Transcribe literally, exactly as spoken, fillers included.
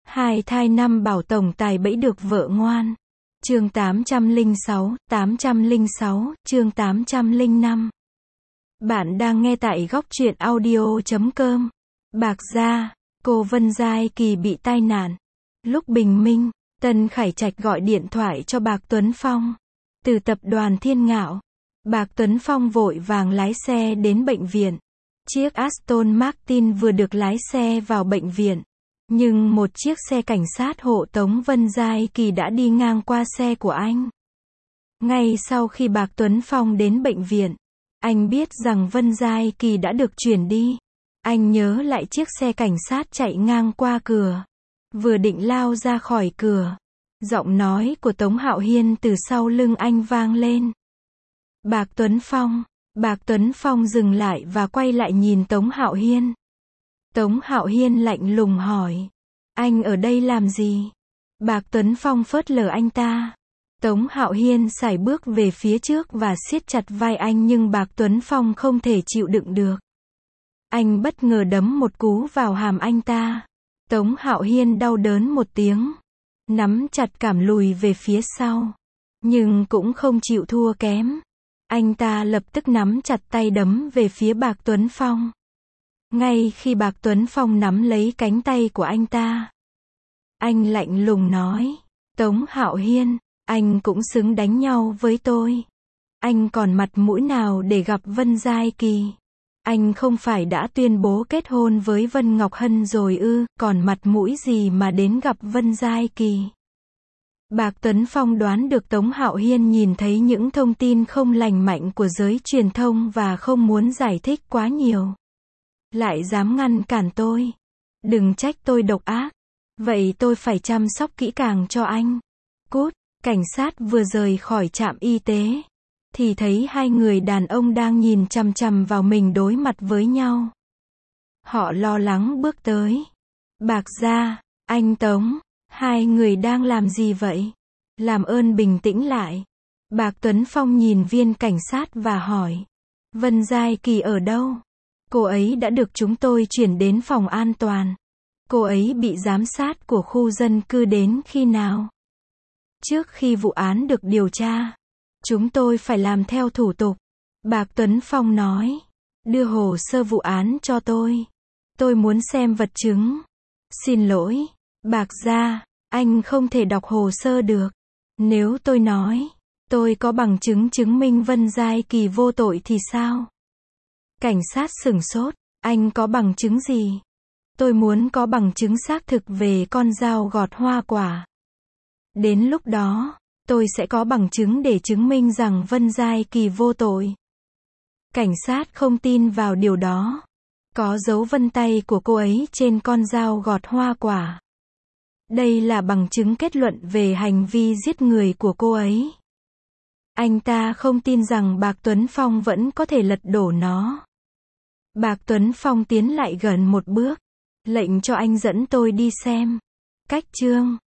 Hai thai năm bảo tổng tài bẫy được vợ ngoan. Chương tám trăm lẻ sáu, tám trăm lẻ sáu, chương tám trăm lẻ năm. Bạn đang nghe tại góc truyện audio chấm com. Bạc Gia, cô Vân Giai Kỳ bị tai nạn. Lúc bình minh, Tân Khải Trạch gọi điện thoại cho Bạc Tuấn Phong. Từ tập đoàn Thiên Ngạo, Bạc Tuấn Phong vội vàng lái xe đến bệnh viện. Chiếc Aston Martin vừa được lái xe vào bệnh viện. Nhưng một chiếc xe cảnh sát hộ tống Vân Giai Kỳ đã đi ngang qua xe của anh. Ngay sau khi Bạc Tuấn Phong đến bệnh viện, anh biết rằng Vân Giai Kỳ đã được chuyển đi. Anh nhớ lại chiếc xe cảnh sát chạy ngang qua cửa. Vừa định lao ra khỏi cửa, giọng nói của Tống Hạo Hiên từ sau lưng anh vang lên. Bạc Tuấn Phong. Bạc Tuấn Phong dừng lại và quay lại nhìn Tống Hạo Hiên. Tống Hạo Hiên lạnh lùng hỏi. Anh ở đây làm gì? Bạc Tuấn Phong phớt lờ anh ta. Tống Hạo Hiên sải bước về phía trước và siết chặt vai anh nhưng Bạc Tuấn Phong không thể chịu đựng được. Anh bất ngờ đấm một cú vào hàm anh ta. Tống Hạo Hiên đau đớn một tiếng. Nắm chặt cảm lùi về phía sau. Nhưng cũng không chịu thua kém. Anh ta lập tức nắm chặt tay đấm về phía Bạc Tuấn Phong. Ngay khi Bạc Tuấn Phong nắm lấy cánh tay của anh ta, anh lạnh lùng nói, Tống Hạo Hiên, anh cũng xứng đánh nhau với tôi. Anh còn mặt mũi nào để gặp Vân Giai Kỳ? Anh không phải đã tuyên bố kết hôn với Vân Ngọc Hân rồi ư, còn mặt mũi gì mà đến gặp Vân Giai Kỳ? Bạc Tuấn Phong đoán được Tống Hạo Hiên nhìn thấy những thông tin không lành mạnh của giới truyền thông và không muốn giải thích quá nhiều. Lại dám ngăn cản tôi. Đừng trách tôi độc ác. Vậy tôi phải chăm sóc kỹ càng cho anh. Cút. Cảnh sát vừa rời khỏi trạm y tế thì thấy hai người đàn ông đang nhìn chằm chằm vào mình đối mặt với nhau. Họ lo lắng bước tới. Bạc Gia, anh Tống, hai người đang làm gì vậy? Làm ơn bình tĩnh lại. Bạc Tuấn Phong nhìn viên cảnh sát và hỏi. Vân Giai Kỳ ở đâu? Cô ấy đã được chúng tôi chuyển đến phòng an toàn. Cô ấy bị giám sát của khu dân cư đến khi nào? Trước khi vụ án được điều tra, chúng tôi phải làm theo thủ tục. Bạc Tuấn Phong nói. Đưa hồ sơ vụ án cho tôi. Tôi muốn xem vật chứng. Xin lỗi, Bạc Gia, anh không thể đọc hồ sơ được. Nếu tôi nói, tôi có bằng chứng chứng minh Vân Giai Kỳ vô tội thì sao? Cảnh sát sửng sốt, anh có bằng chứng gì? Tôi muốn có bằng chứng xác thực về con dao gọt hoa quả. Đến lúc đó, tôi sẽ có bằng chứng để chứng minh rằng Vân Giai Kỳ vô tội. Cảnh sát không tin vào điều đó. Có dấu vân tay của cô ấy trên con dao gọt hoa quả. Đây là bằng chứng kết luận về hành vi giết người của cô ấy. Anh ta không tin rằng Bạc Tuấn Phong vẫn có thể lật đổ nó. Bạc Tuấn Phong tiến lại gần một bước, lệnh cho anh dẫn tôi đi xem. Cách chương